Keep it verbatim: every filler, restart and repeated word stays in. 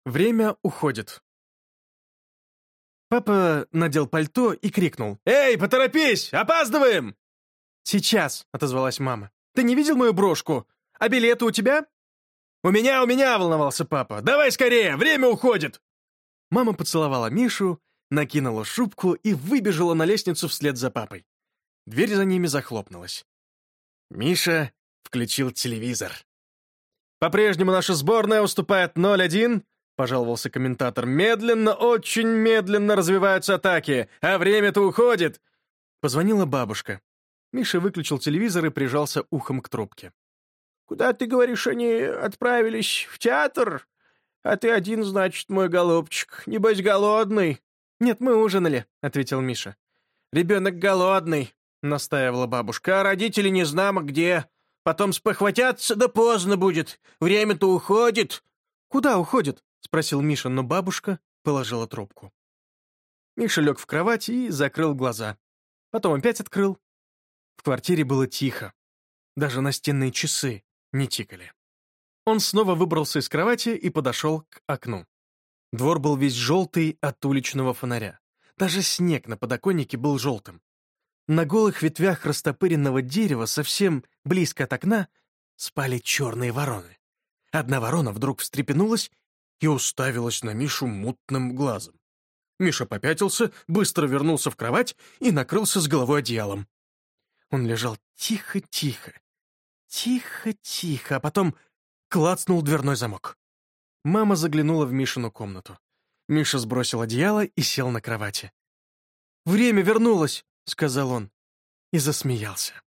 Время уходит. Папа надел пальто и крикнул: «Эй, поторопись! Опаздываем!» «Сейчас», — отозвалась мама. «Ты не видел мою брошку? А билеты у тебя?» «У меня, у меня!» — волновался папа. «Давай скорее! Время уходит!» Мама поцеловала Мишу, накинула шубку и выбежала на лестницу вслед за папой. Дверь за ними захлопнулась. Миша включил телевизор. «По-прежнему наша сборная уступает ноль один», — пожаловался комментатор. «Медленно, очень медленно развиваются атаки, а время-то уходит». Позвонила бабушка. Миша выключил телевизор и прижался ухом к трубке. «Куда, ты говоришь, они отправились? В театр? А ты один, значит, мой голубчик. Небось, голодный?» «Нет, мы ужинали», — ответил Миша. «Ребенок голодный», — настаивала бабушка, «а родители не знамо где. Потом спохватятся, да поздно будет. Время-то уходит». «Куда уходит?» — спросил Миша, но бабушка положила трубку. Миша лег в кровать и закрыл глаза. Потом опять открыл. В квартире было тихо. Даже настенные часы не тикали. Он снова выбрался из кровати и подошел к окну. Двор был весь желтый от уличного фонаря. Даже снег на подоконнике был желтым. На голых ветвях растопыренного дерева, совсем близко от окна, спали черные вороны. Одна ворона вдруг встрепенулась и уставилась на Мишу мутным глазом. Миша попятился, быстро вернулся в кровать и накрылся с головой одеялом. Он лежал тихо-тихо, тихо-тихо, а потом клацнул дверной замок. Мама заглянула в Мишину комнату. Миша сбросил одеяло и сел на кровати. «Время вернулось», — сказал он, и засмеялся.